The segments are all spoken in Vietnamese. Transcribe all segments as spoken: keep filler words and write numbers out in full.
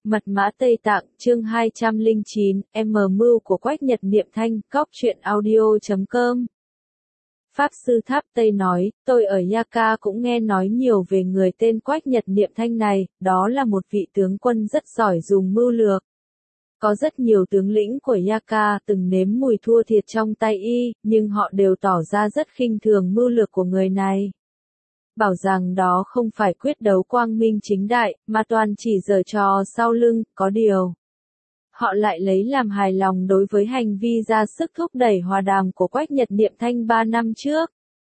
Mật mã Tây Tạng, chương hai trăm lẻ chín, M mưu của Quách Nhật Niệm Thanh, cóc truyện audio chấm com. Pháp Sư Tháp Tây nói, tôi ở Yaka cũng nghe nói nhiều về người tên Quách Nhật Niệm Thanh này, đó là một vị tướng quân rất giỏi dùng mưu lược. Có rất nhiều tướng lĩnh của Yaka từng nếm mùi thua thiệt trong tay y, nhưng họ đều tỏ ra rất khinh thường mưu lược của người này. Bảo rằng đó không phải quyết đấu quang minh chính đại, mà toàn chỉ giở trò sau lưng, có điều. Họ lại lấy làm hài lòng đối với hành vi ra sức thúc đẩy hòa đàm của Quách Nhật Niệm Thanh ba năm trước.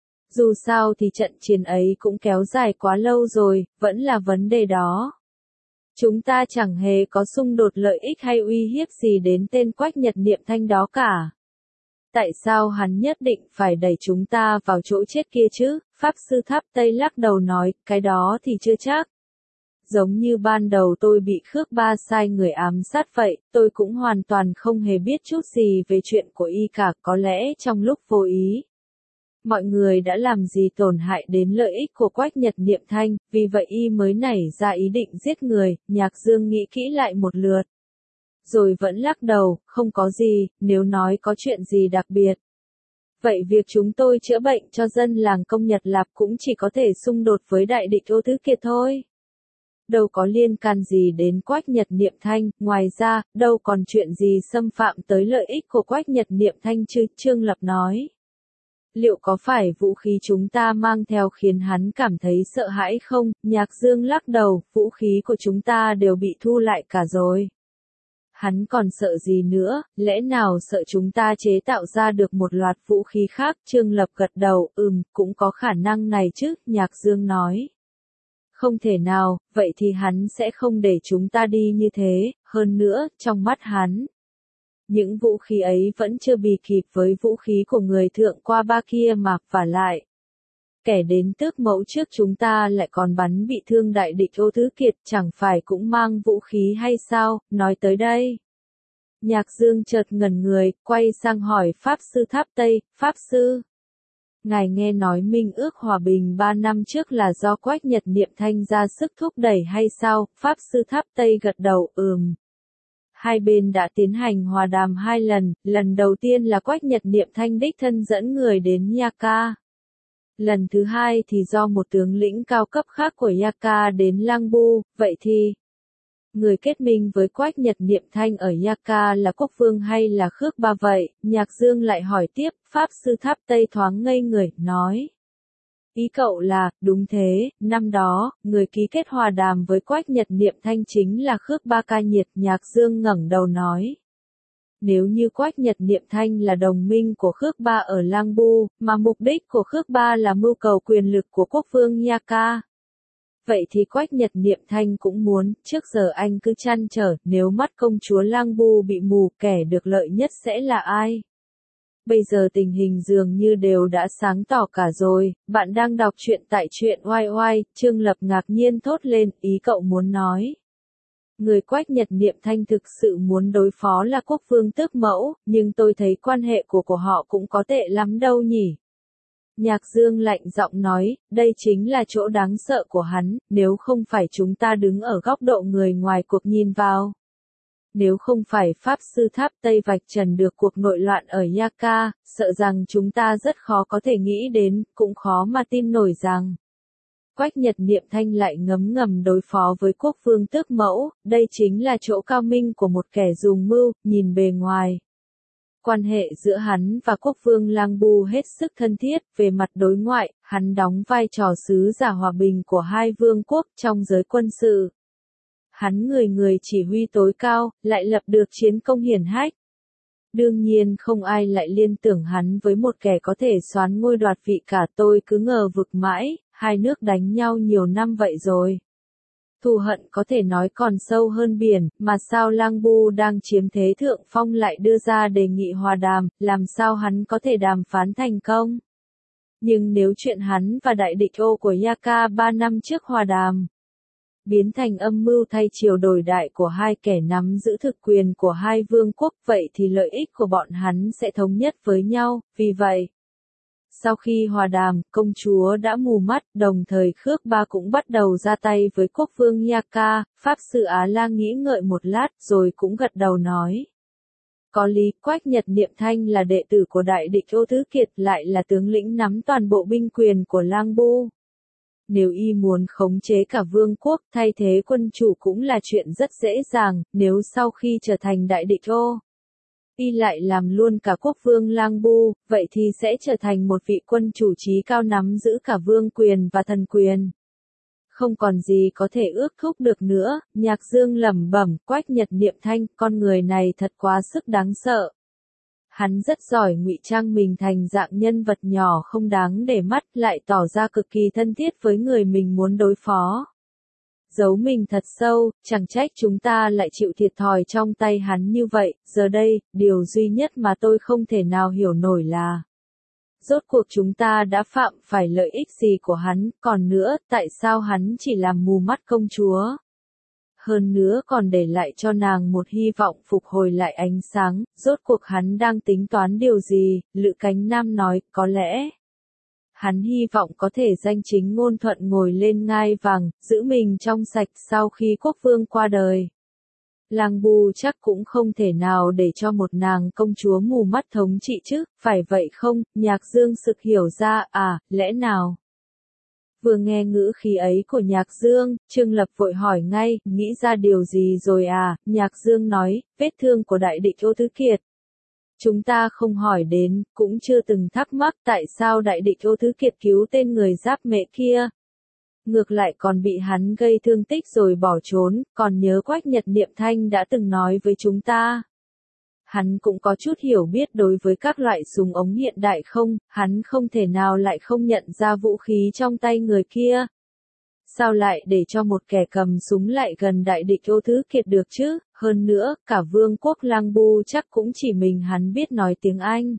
Dù sao thì trận chiến ấy cũng kéo dài quá lâu rồi, vẫn là vấn đề đó. Chúng ta chẳng hề có xung đột lợi ích hay uy hiếp gì đến tên Quách Nhật Niệm Thanh đó cả. Tại sao hắn nhất định phải đẩy chúng ta vào chỗ chết kia chứ? Pháp Sư Tháp Tây lắc đầu nói, cái đó thì chưa chắc. Giống như ban đầu tôi bị Khước Ba sai người ám sát vậy, tôi cũng hoàn toàn không hề biết chút gì về chuyện của y cả, có lẽ trong lúc vô ý. Mọi người đã làm gì tổn hại đến lợi ích của Quách Nhật Niệm Thanh, vì vậy y mới nảy ra ý định giết người. Nhạc Dương nghĩ kỹ lại một lượt. Rồi vẫn lắc đầu, không có gì, nếu nói có chuyện gì đặc biệt. Vậy việc chúng tôi chữa bệnh cho dân làng Công Nhật Lạp cũng chỉ có thể xung đột với đại địch Ô Thứ Kiệt thôi. Đâu có liên can gì đến Quách Nhật Niệm Thanh, ngoài ra, đâu còn chuyện gì xâm phạm tới lợi ích của Quách Nhật Niệm Thanh chứ, Trương Lập nói. Liệu có phải vũ khí chúng ta mang theo khiến hắn cảm thấy sợ hãi không? Nhạc Dương lắc đầu, vũ khí của chúng ta đều bị thu lại cả rồi. Hắn còn sợ gì nữa, lẽ nào sợ chúng ta chế tạo ra được một loạt vũ khí khác? Trương Lập gật đầu, ừm, cũng có khả năng này chứ, Nhạc Dương nói. Không thể nào, vậy thì hắn sẽ không để chúng ta đi như thế, hơn nữa, trong mắt hắn. Những vũ khí ấy vẫn chưa bì kịp với vũ khí của người thượng qua ba kia mà, vả lại. Kẻ đến tước mẫu trước chúng ta lại còn bắn bị thương đại địch Ô Thứ Kiệt, chẳng phải cũng mang vũ khí hay sao? Nói tới đây. Nhạc Dương chợt ngẩn người, quay sang hỏi Pháp Sư Tháp Tây, Pháp Sư. Ngài nghe nói minh ước hòa bình ba năm trước là do Quách Nhật Niệm Thanh ra sức thúc đẩy hay sao? Pháp Sư Tháp Tây gật đầu, ừm. Hai bên đã tiến hành hòa đàm hai lần, lần đầu tiên là Quách Nhật Niệm Thanh đích thân dẫn người đến Yaka. Lần thứ hai thì do một tướng lĩnh cao cấp khác của Yaka đến Lang Bu, vậy thì người kết minh với Quách Nhật Niệm Thanh ở Yaka là Quốc Vương hay là Khước Ba vậy? Nhạc Dương lại hỏi tiếp, Pháp Sư Tháp Tây thoáng ngây người, nói. Ý cậu là, đúng thế, năm đó, người ký kết hòa đàm với Quách Nhật Niệm Thanh chính là Khước Ba Ca Nhiệt. Nhạc Dương ngẩng đầu nói. Nếu như Quách Nhật Niệm Thanh là đồng minh của Khước Ba ở Lang Bu, mà mục đích của Khước Ba là mưu cầu quyền lực của Quốc Vương Yaka. Vậy thì Quách Nhật Niệm Thanh cũng muốn, trước giờ anh cứ trăn trở, nếu mắt công chúa Lang Bu bị mù, kẻ được lợi nhất sẽ là ai? Bây giờ tình hình dường như đều đã sáng tỏ cả rồi, bạn đang đọc truyện tại truyện oai oai, Trương Lập ngạc nhiên thốt lên, ý cậu muốn nói. Người Quách Nhật Niệm Thanh thực sự muốn đối phó là Quốc Vương Tước Mẫu, nhưng tôi thấy quan hệ của của họ cũng có tệ lắm đâu nhỉ. Nhạc Dương lạnh giọng nói, đây chính là chỗ đáng sợ của hắn, nếu không phải chúng ta đứng ở góc độ người ngoài cuộc nhìn vào. Nếu không phải Pháp Sư Tháp Tây vạch trần được cuộc nội loạn ở Yaka, sợ rằng chúng ta rất khó có thể nghĩ đến, cũng khó mà tin nổi rằng. Quách Nhật Niệm Thanh lại ngấm ngầm đối phó với Quốc Vương Tước Mẫu, đây chính là chỗ cao minh của một kẻ dùng mưu, nhìn bề ngoài. Quan hệ giữa hắn và Quốc Vương Lang Bu hết sức thân thiết, về mặt đối ngoại, hắn đóng vai trò sứ giả hòa bình của hai vương quốc trong giới quân sự. Hắn người người chỉ huy tối cao, lại lập được chiến công hiển hách. Đương nhiên không ai lại liên tưởng hắn với một kẻ có thể soán ngôi đoạt vị cả, tôi cứ ngờ vực mãi, hai nước đánh nhau nhiều năm vậy rồi. Thù hận có thể nói còn sâu hơn biển, mà sao Lang Bu đang chiếm thế thượng phong lại đưa ra đề nghị hòa đàm, làm sao hắn có thể đàm phán thành công? Nhưng nếu chuyện hắn và đại địch Ô của Yaka ba năm trước hòa đàm, biến thành âm mưu thay chiều đổi đại của hai kẻ nắm giữ thực quyền của hai vương quốc, vậy thì lợi ích của bọn hắn sẽ thống nhất với nhau, vì vậy, Sau khi hòa đàm, công chúa đã mù mắt, đồng thời Khước Ba cũng bắt đầu ra tay với quốc vương Yaka. Pháp sư Á La nghĩ ngợi một lát, rồi cũng gật đầu nói. Có lý, Quách Nhật Niệm Thanh là đệ tử của đại địch Ô Thứ Kiệt, lại là tướng lĩnh nắm toàn bộ binh quyền của Lang Bu. Nếu y muốn khống chế cả vương quốc, thay thế quân chủ cũng là chuyện rất dễ dàng, nếu sau khi trở thành đại địch Ô, y lại làm luôn cả quốc vương Lang Bu, vậy thì sẽ trở thành một vị quân chủ trí cao nắm giữ cả vương quyền và thần quyền. Không còn gì có thể ước thúc được nữa. Nhạc Dương lẩm bẩm, Quách Nhật Niệm Thanh, con người này thật quá sức đáng sợ. Hắn rất giỏi ngụy trang mình thành dạng nhân vật nhỏ không đáng để mắt, lại tỏ ra cực kỳ thân thiết với người mình muốn đối phó. Giấu mình thật sâu, chẳng trách chúng ta lại chịu thiệt thòi trong tay hắn như vậy. Giờ đây, điều duy nhất mà tôi không thể nào hiểu nổi là rốt cuộc chúng ta đã phạm phải lợi ích gì của hắn, còn nữa, tại sao hắn chỉ làm mù mắt công chúa? Hơn nữa còn để lại cho nàng một hy vọng phục hồi lại ánh sáng, rốt cuộc hắn đang tính toán điều gì? Lữ Cánh Nam nói, có lẽ hắn hy vọng có thể danh chính ngôn thuận ngồi lên ngai vàng, giữ mình trong sạch sau khi quốc vương qua đời. Lang Bu chắc cũng không thể nào để cho một nàng công chúa mù mắt thống trị chứ, phải vậy không? Nhạc Dương sực hiểu ra, à, lẽ nào? Vừa nghe ngữ khí ấy của Nhạc Dương, Trương Lập vội hỏi ngay, nghĩ ra điều gì rồi à? Nhạc Dương nói, vết thương của đại địch Ô Thứ Kiệt. Chúng ta không hỏi đến, cũng chưa từng thắc mắc tại sao đại địch Ô Thứ Kiệt cứu tên người giáp mẹ kia. Ngược lại còn bị hắn gây thương tích rồi bỏ trốn, còn nhớ Quách Nhật Niệm Thanh đã từng nói với chúng ta. Hắn cũng có chút hiểu biết đối với các loại súng ống hiện đại không, hắn không thể nào lại không nhận ra vũ khí trong tay người kia. Sao lại để cho một kẻ cầm súng lại gần đại địch Ô Thứ Kiệt được chứ, hơn nữa, cả vương quốc Lang Bu chắc cũng chỉ mình hắn biết nói tiếng Anh.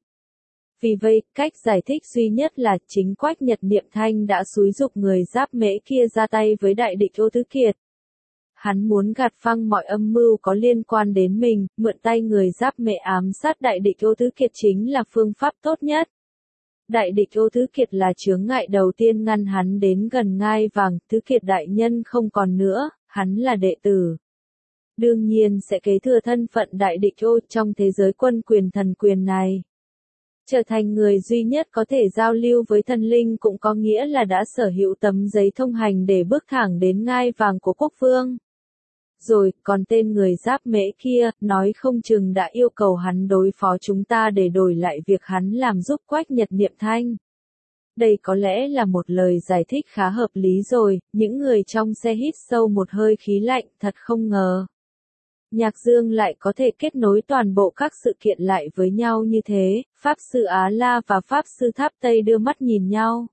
Vì vậy, cách giải thích duy nhất là chính Quách Nhật Niệm Thanh đã xúi giục người giáp mễ kia ra tay với đại địch Ô Thứ Kiệt. Hắn muốn gạt phăng mọi âm mưu có liên quan đến mình, mượn tay người giáp mễ ám sát đại địch Ô Thứ Kiệt chính là phương pháp tốt nhất. Đại địch Ô Thứ Kiệt là chướng ngại đầu tiên ngăn hắn đến gần ngai vàng, Thứ Kiệt đại nhân không còn nữa, hắn là đệ tử. Đương nhiên sẽ kế thừa thân phận đại địch Ô trong thế giới quân quyền thần quyền này. Trở thành người duy nhất có thể giao lưu với thần linh cũng có nghĩa là đã sở hữu tấm giấy thông hành để bước thẳng đến ngai vàng của quốc vương. Rồi, còn tên người giáp mễ kia, nói không chừng đã yêu cầu hắn đối phó chúng ta để đổi lại việc hắn làm giúp Quách Nhật Niệm Thanh. Đây có lẽ là một lời giải thích khá hợp lý rồi, những người trong xe hít sâu một hơi khí lạnh, thật không ngờ. Nhạc Dương lại có thể kết nối toàn bộ các sự kiện lại với nhau như thế, Pháp Sư Á La và Pháp Sư Tháp Tây đưa mắt nhìn nhau.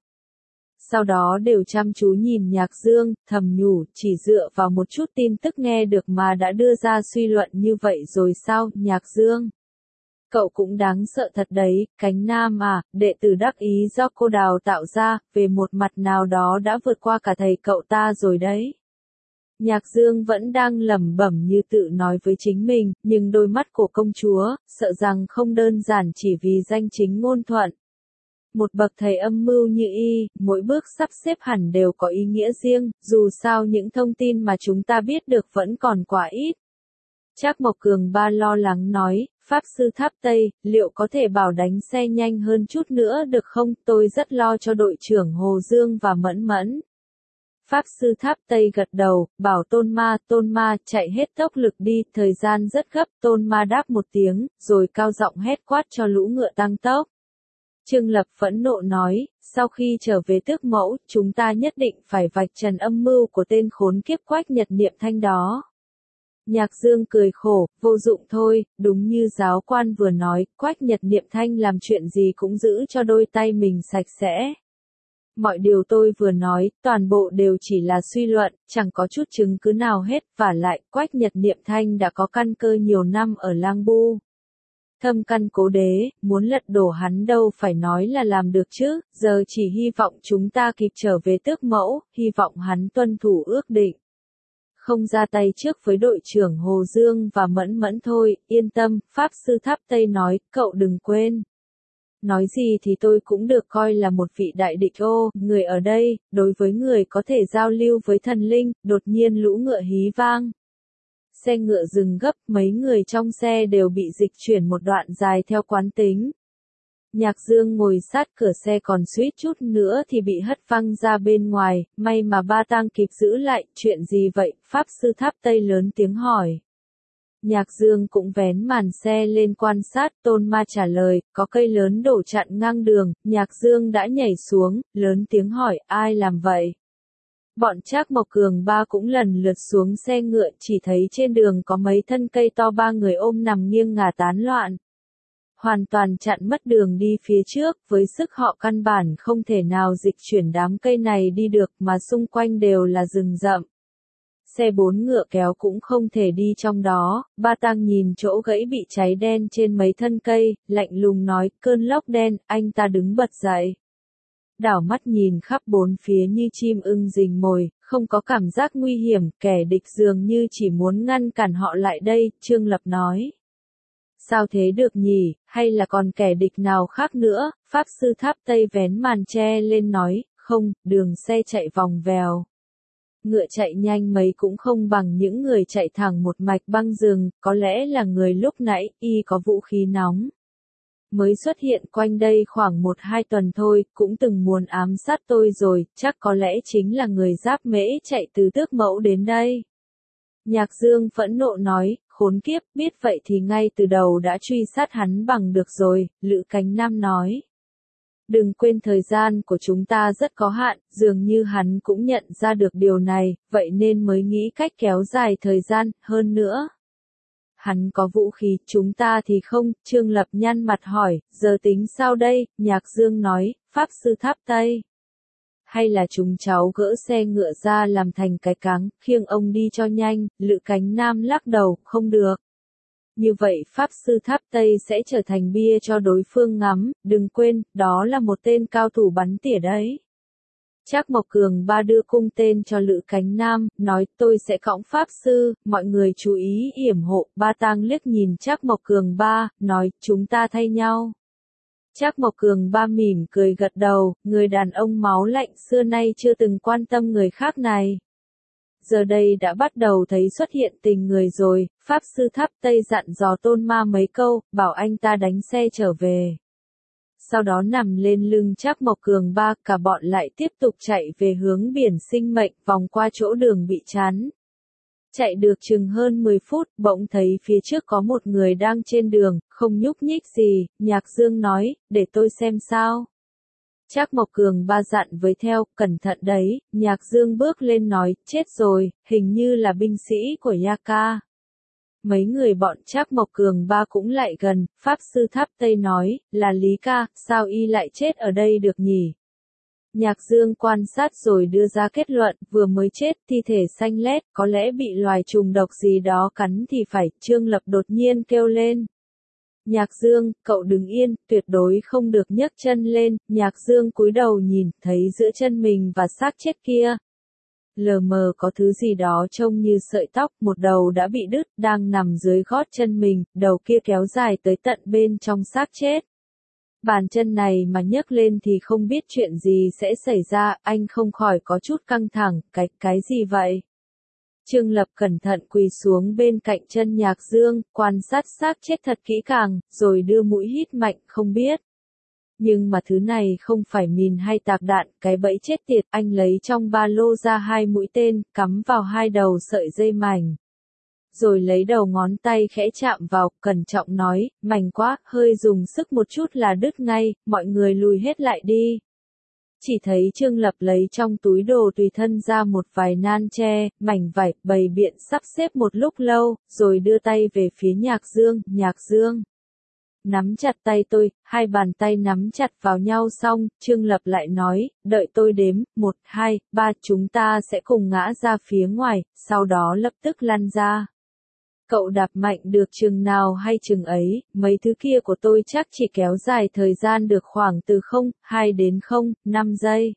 Sau đó đều chăm chú nhìn Nhạc Dương, thầm nhủ, chỉ dựa vào một chút tin tức nghe được mà đã đưa ra suy luận như vậy rồi sao, Nhạc Dương? Cậu cũng đáng sợ thật đấy, Cánh Nam à, đệ tử đắc ý do cô đào tạo ra, về một mặt nào đó đã vượt qua cả thầy cậu ta rồi đấy. Nhạc Dương vẫn đang lẩm bẩm như tự nói với chính mình, nhưng đôi mắt của công chúa, sợ rằng không đơn giản chỉ vì danh chính ngôn thuận. Một bậc thầy âm mưu như y, mỗi bước sắp xếp hẳn đều có ý nghĩa riêng, dù sao những thông tin mà chúng ta biết được vẫn còn quá ít. Trác Mộc Cường Ba lo lắng nói, Pháp Sư Tháp Tây, liệu có thể bảo đánh xe nhanh hơn chút nữa được không, tôi rất lo cho đội trưởng Hồ Dương và Mẫn Mẫn. Pháp Sư Tháp Tây gật đầu, bảo Tôn Ma, Tôn Ma, chạy hết tốc lực đi, thời gian rất gấp, Tôn Ma đáp một tiếng, rồi cao giọng hét quát cho lũ ngựa tăng tốc. Trương Lập phẫn nộ nói, sau khi trở về Tước Mẫu, chúng ta nhất định phải vạch trần âm mưu của tên khốn kiếp Quách Nhật Niệm Thanh đó. Nhạc Dương cười khổ, vô dụng thôi, đúng như giáo quan vừa nói, Quách Nhật Niệm Thanh làm chuyện gì cũng giữ cho đôi tay mình sạch sẽ. Mọi điều tôi vừa nói, toàn bộ đều chỉ là suy luận, chẳng có chút chứng cứ nào hết, vả lại, Quách Nhật Niệm Thanh đã có căn cơ nhiều năm ở Lang Bu. Thâm căn cố đế, muốn lật đổ hắn đâu phải nói là làm được chứ, giờ chỉ hy vọng chúng ta kịp trở về Tước Mẫu, hy vọng hắn tuân thủ ước định. Không ra tay trước với đội trưởng Hồ Dương và Mẫn Mẫn thôi, yên tâm, Pháp Sư Tháp Tây nói, cậu đừng quên. Nói gì thì tôi cũng được coi là một vị đại địch ô, người ở đây, đối với người có thể giao lưu với thần linh, đột nhiên lũ ngựa hí vang. Xe ngựa dừng gấp, mấy người trong xe đều bị dịch chuyển một đoạn dài theo quán tính. Nhạc Dương ngồi sát cửa xe còn suýt chút nữa thì bị hất văng ra bên ngoài, may mà Ba Tang kịp giữ lại, chuyện gì vậy, Pháp Sư Tháp Tây lớn tiếng hỏi. Nhạc Dương cũng vén màn xe lên quan sát, Tôn Ma trả lời, có cây lớn đổ chặn ngang đường, Nhạc Dương đã nhảy xuống, lớn tiếng hỏi, ai làm vậy? Bọn Trác Mộc Cường ba cũng lần lượt xuống xe ngựa, chỉ thấy trên đường có mấy thân cây to, ba người ôm nằm nghiêng ngả tán loạn. Hoàn toàn chặn mất đường đi phía trước, với sức họ căn bản không thể nào dịch chuyển đám cây này đi được mà xung quanh đều là rừng rậm. Xe bốn ngựa kéo cũng không thể đi trong đó, Ba Tang nhìn chỗ gãy bị cháy đen trên mấy thân cây, lạnh lùng nói, cơn lốc đen, anh ta đứng bật dậy. Đảo mắt nhìn khắp bốn phía như chim ưng rình mồi, không có cảm giác nguy hiểm, kẻ địch dường như chỉ muốn ngăn cản họ lại đây, Trương Lập nói. Sao thế được nhỉ, hay là còn kẻ địch nào khác nữa, Pháp Sư Tháp Tây vén màn che lên nói, không, đường xe chạy vòng vèo. Ngựa chạy nhanh mấy cũng không bằng những người chạy thẳng một mạch băng rừng, có lẽ là người lúc nãy, y có vũ khí nóng. Mới xuất hiện quanh đây khoảng một hai tuần thôi, cũng từng muốn ám sát tôi rồi, chắc có lẽ chính là người Giáp Mễ chạy từ Tước Mẫu đến đây. Nhạc Dương phẫn nộ nói, khốn kiếp, biết vậy thì ngay từ đầu đã truy sát hắn bằng được rồi, Lữ Cánh Nam nói. Đừng quên thời gian của chúng ta rất có hạn, dường như hắn cũng nhận ra được điều này, vậy nên mới nghĩ cách kéo dài thời gian, hơn nữa. Hắn có vũ khí, chúng ta thì không, Trương Lập nhăn mặt hỏi, giờ tính sao đây, Nhạc Dương nói, Pháp Sư Tháp Tây. Hay là chúng cháu gỡ xe ngựa ra làm thành cái cáng, khiêng ông đi cho nhanh, Lữ Cánh Nam lắc đầu, không được. Như vậy Pháp Sư Tháp Tây sẽ trở thành bia cho đối phương ngắm, đừng quên, đó là một tên cao thủ bắn tỉa đấy. Trác Mộc Cường ba đưa cung tên cho Lữ Cánh Nam, nói tôi sẽ cõng Pháp Sư, mọi người chú ý yểm hộ, Ba Tang liếc nhìn Trác Mộc Cường ba, nói chúng ta thay nhau. Trác Mộc Cường ba mỉm cười gật đầu, người đàn ông máu lạnh xưa nay chưa từng quan tâm người khác này. Giờ đây đã bắt đầu thấy xuất hiện tình người rồi, Pháp Sư Tháp Tây dặn dò Tôn Ma mấy câu, bảo anh ta đánh xe trở về. Sau đó nằm lên lưng Trác Mộc Cường ba, cả bọn lại tiếp tục chạy về hướng biển sinh mệnh, vòng qua chỗ đường bị chắn. Chạy được chừng hơn mười phút, bỗng thấy phía trước có một người đang trên đường, không nhúc nhích gì, Nhạc Dương nói, để tôi xem sao. Trác Mộc Cường ba dặn với theo, cẩn thận đấy, Nhạc Dương bước lên nói, chết rồi, hình như là binh sĩ của Yaka. Mấy người bọn Trác Mộc Cường ba cũng lại gần, Pháp Sư Tháp Tây nói, là Lý Ca, sao y lại chết ở đây được nhỉ? Nhạc Dương quan sát rồi đưa ra kết luận, vừa mới chết, thi thể xanh lét, có lẽ bị loài trùng độc gì đó cắn thì phải, Trương Lập đột nhiên kêu lên. Nhạc Dương, cậu đứng yên, tuyệt đối không được nhấc chân lên, Nhạc Dương cúi đầu nhìn, thấy giữa chân mình và xác chết kia. Lờ mờ có thứ gì đó trông như sợi tóc, một đầu đã bị đứt, đang nằm dưới gót chân mình, đầu kia kéo dài tới tận bên trong xác chết. Bàn chân này mà nhấc lên thì không biết chuyện gì sẽ xảy ra, anh không khỏi có chút căng thẳng, cái, cái gì vậy? Trương Lập cẩn thận quỳ xuống bên cạnh chân Nhạc Dương, quan sát xác chết thật kỹ càng, rồi đưa mũi hít mạnh, không biết. Nhưng mà thứ này không phải mìn hay tạc đạn, cái bẫy chết tiệt, anh lấy trong ba lô ra hai mũi tên, cắm vào hai đầu sợi dây mảnh. Rồi lấy đầu ngón tay khẽ chạm vào, cẩn trọng nói, mảnh quá, hơi dùng sức một chút là đứt ngay, mọi người lùi hết lại đi. Chỉ thấy Trương Lập lấy trong túi đồ tùy thân ra một vài nan tre, mảnh vải, bày biện sắp xếp một lúc lâu, rồi đưa tay về phía Nhạc Dương, Nhạc Dương. Nắm chặt tay tôi, hai bàn tay nắm chặt vào nhau xong, Trương Lập lại nói, đợi tôi đếm, một, hai, ba, chúng ta sẽ cùng ngã ra phía ngoài, sau đó lập tức lăn ra. Cậu đạp mạnh được chừng nào hay chừng ấy, mấy thứ kia của tôi chắc chỉ kéo dài thời gian được khoảng từ không, hai đến không, năm giây.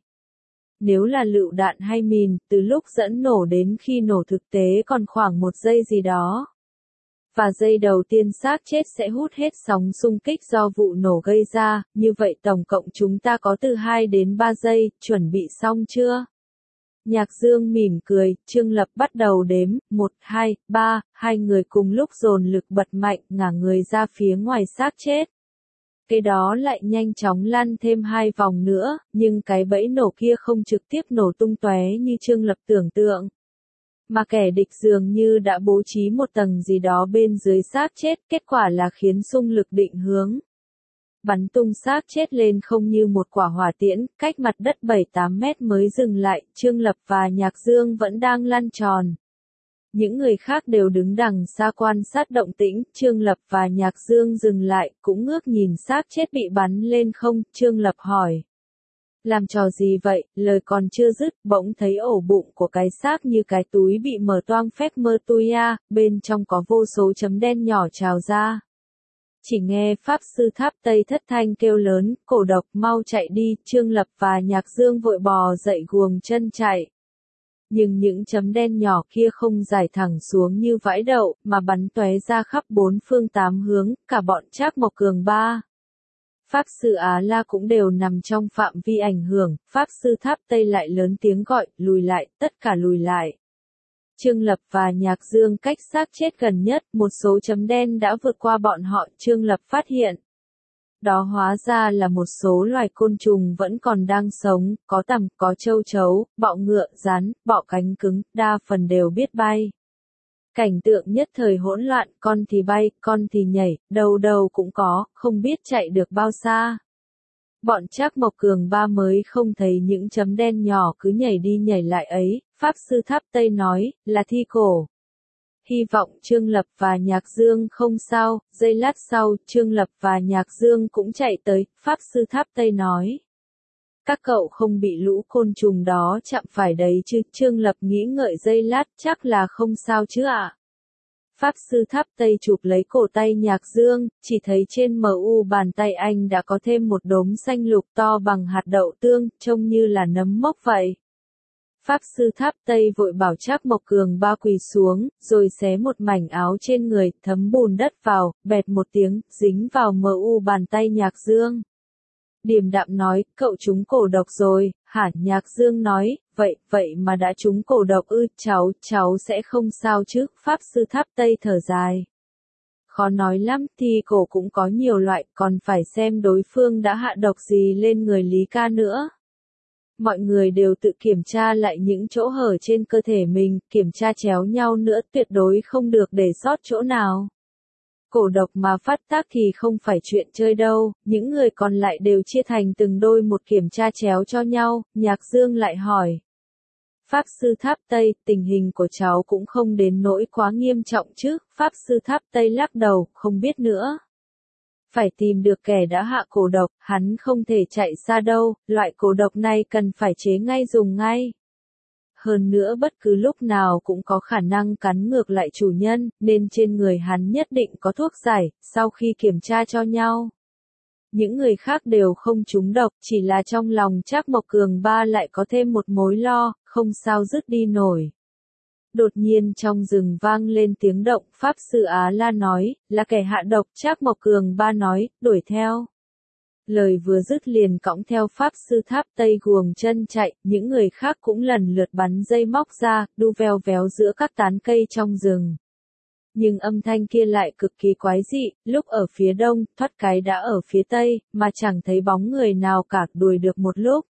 Nếu là lựu đạn hay mìn, từ lúc dẫn nổ đến khi nổ thực tế còn khoảng một giây gì đó. Và giây đầu tiên xác chết sẽ hút hết sóng xung kích do vụ nổ gây ra, như vậy tổng cộng chúng ta có từ hai đến ba giây, chuẩn bị xong chưa? Nhạc Dương mỉm cười, Trương Lập bắt đầu đếm, một, hai, ba, hai người cùng lúc dồn lực bật mạnh, ngả người ra phía ngoài xác chết. Cái đó lại nhanh chóng lăn thêm hai vòng nữa, nhưng cái bẫy nổ kia không trực tiếp nổ tung tóe như Trương Lập tưởng tượng. Mà kẻ địch dường như đã bố trí một tầng gì đó bên dưới xác chết, kết quả là khiến xung lực định hướng bắn tung xác chết lên không như một quả hỏa tiễn, cách mặt đất bảy tám mét mới dừng lại, Trương Lập và Nhạc Dương vẫn đang lăn tròn. Những người khác đều đứng đằng xa quan sát động tĩnh, Trương Lập và Nhạc Dương dừng lại, cũng ngước nhìn xác chết bị bắn lên không, Trương Lập hỏi. Làm trò gì vậy, lời còn chưa dứt, bỗng thấy ổ bụng của cái xác như cái túi bị mở toang phét mơ tui a, bên trong có vô số chấm đen nhỏ trào ra. Chỉ nghe Pháp Sư Tháp Tây thất thanh kêu lớn, cổ độc mau chạy đi, Trương Lập và Nhạc Dương vội bò dậy guồng chân chạy. Nhưng những chấm đen nhỏ kia không rải thẳng xuống như vãi đậu, mà bắn tóe ra khắp bốn phương tám hướng, cả bọn Trác Mộc Cường ba. Pháp Sư Á La cũng đều nằm trong phạm vi ảnh hưởng, Pháp Sư Tháp Tây lại lớn tiếng gọi, lùi lại, tất cả lùi lại. Trương Lập và Nhạc Dương cách xác chết gần nhất, một số chấm đen đã vượt qua bọn họ, Trương Lập phát hiện. Đó hóa ra là một số loài côn trùng vẫn còn đang sống, có tằm, có châu chấu, bọ ngựa, rắn, bọ cánh cứng, đa phần đều biết bay. Cảnh tượng nhất thời hỗn loạn, con thì bay, con thì nhảy, đâu đâu cũng có, không biết chạy được bao xa. Bọn Trác Mộc Cường ba mới không thấy những chấm đen nhỏ cứ nhảy đi nhảy lại ấy, Pháp Sư Tháp Tây nói, là thi cổ. Hy vọng Trương Lập và Nhạc Dương không sao, giây lát sau, Trương Lập và Nhạc Dương cũng chạy tới, Pháp Sư Tháp Tây nói. Các cậu không bị lũ côn trùng đó chạm phải đấy chứ, Trương Lập nghĩ ngợi giây lát, chắc là không sao chứ ạ. Pháp Sư Tháp Tây chụp lấy cổ tay Nhạc Dương, chỉ thấy trên mờ u bàn tay anh đã có thêm một đốm xanh lục to bằng hạt đậu tương, trông như là nấm mốc vậy. Pháp Sư Tháp Tây vội bảo Trác Mộc Cường ba quỳ xuống, rồi xé một mảnh áo trên người, thấm bùn đất vào, bẹt một tiếng, dính vào mờ u bàn tay Nhạc Dương. Điềm đạm nói, cậu trúng cổ độc rồi, hả? Nhạc Dương nói, vậy, vậy mà đã trúng cổ độc ư, cháu, cháu sẽ không sao chứ, Pháp Sư Tháp Tây thở dài. Khó nói lắm, thi cổ cũng có nhiều loại, còn phải xem đối phương đã hạ độc gì lên người Lý Ca nữa. Mọi người đều tự kiểm tra lại những chỗ hở trên cơ thể mình, kiểm tra chéo nhau nữa, tuyệt đối không được để sót chỗ nào. Cổ độc mà phát tác thì không phải chuyện chơi đâu, những người còn lại đều chia thành từng đôi một kiểm tra chéo cho nhau, Nhạc Dương lại hỏi. Pháp Sư Tháp Tây, tình hình của cháu cũng không đến nỗi quá nghiêm trọng chứ, Pháp Sư Tháp Tây lắc đầu, không biết nữa. Phải tìm được kẻ đã hạ cổ độc, hắn không thể chạy xa đâu, loại cổ độc này cần phải chế ngay dùng ngay. Hơn nữa bất cứ lúc nào cũng có khả năng cắn ngược lại chủ nhân, nên trên người hắn nhất định có thuốc giải, sau khi kiểm tra cho nhau. Những người khác đều không trúng độc, chỉ là trong lòng Trác Mộc Cường ba lại có thêm một mối lo, không sao dứt đi nổi. Đột nhiên trong rừng vang lên tiếng động, Pháp Sư Á La nói, là kẻ hạ độc, Trác Mộc Cường ba nói, đuổi theo. Lời vừa dứt liền cõng theo Pháp Sư Tháp Tây guồng chân chạy, những người khác cũng lần lượt bắn dây móc ra, đu veo véo giữa các tán cây trong rừng. Nhưng âm thanh kia lại cực kỳ quái dị, lúc ở phía đông, thoát cái đã ở phía tây, mà chẳng thấy bóng người nào cả, đuổi được một lúc.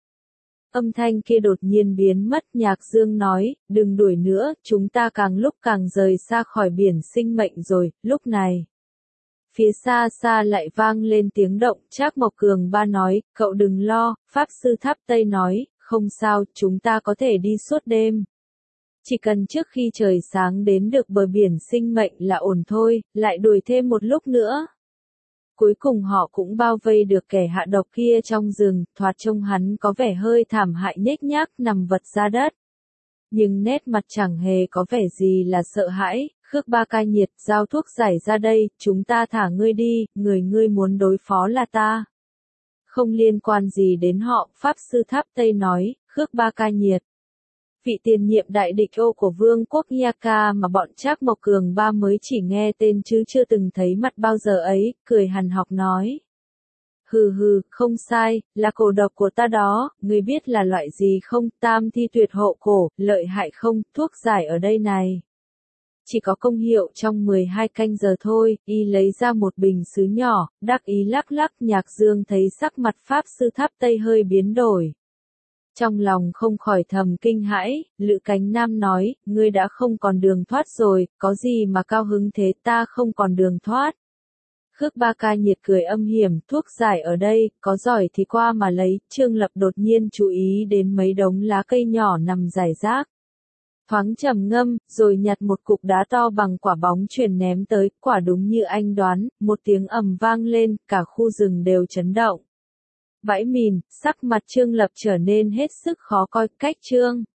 Âm thanh kia đột nhiên biến mất, Nhạc Dương nói, đừng đuổi nữa, chúng ta càng lúc càng rời xa khỏi biển sinh mệnh rồi, lúc này. Phía xa xa lại vang lên tiếng động, Trác Mộc Cường ba nói, cậu đừng lo, Pháp Sư Tháp Tây nói, không sao, chúng ta có thể đi suốt đêm. Chỉ cần trước khi trời sáng đến được bờ biển sinh mệnh là ổn thôi, lại đuổi thêm một lúc nữa. Cuối cùng họ cũng bao vây được kẻ hạ độc kia trong rừng, thoạt trông hắn có vẻ hơi thảm hại nhếch nhác nằm vật ra đất. Nhưng nét mặt chẳng hề có vẻ gì là sợ hãi, Khước Ba Ca Nhiệt, giao thuốc giải ra đây, chúng ta thả ngươi đi, người ngươi muốn đối phó là ta. Không liên quan gì đến họ, Pháp Sư Tháp Tây nói, Khước Ba Ca Nhiệt. Vị tiền nhiệm đại địch ô của vương quốc Yaka mà bọn Trác Mộc Cường ba mới chỉ nghe tên chứ chưa từng thấy mặt bao giờ ấy, cười hằn học nói. Hừ hừ, không sai, là cổ độc của ta đó, ngươi biết là loại gì không, tam thi tuyệt hộ cổ, lợi hại không, thuốc giải ở đây này. Chỉ có công hiệu trong mười hai canh giờ thôi, y lấy ra một bình sứ nhỏ, đắc ý lắc lắc. Nhạc Dương thấy sắc mặt Pháp Sư Tháp Tây hơi biến đổi. Trong lòng không khỏi thầm kinh hãi, Lữ Cánh Nam nói, ngươi đã không còn đường thoát rồi, có gì mà cao hứng thế, ta không còn đường thoát. Khước Ba Ca nhiệt cười âm hiểm, thuốc giải ở đây, có giỏi thì qua mà lấy. Trương Lập đột nhiên chú ý đến mấy đống lá cây nhỏ nằm rải rác. Thoáng trầm ngâm, rồi nhặt một cục đá to bằng quả bóng chuyền ném tới, quả đúng như anh đoán, một tiếng ầm vang lên, cả khu rừng đều chấn động. Vãi mìn, sắc mặt Trương Lập trở nên hết sức khó coi, cách Trương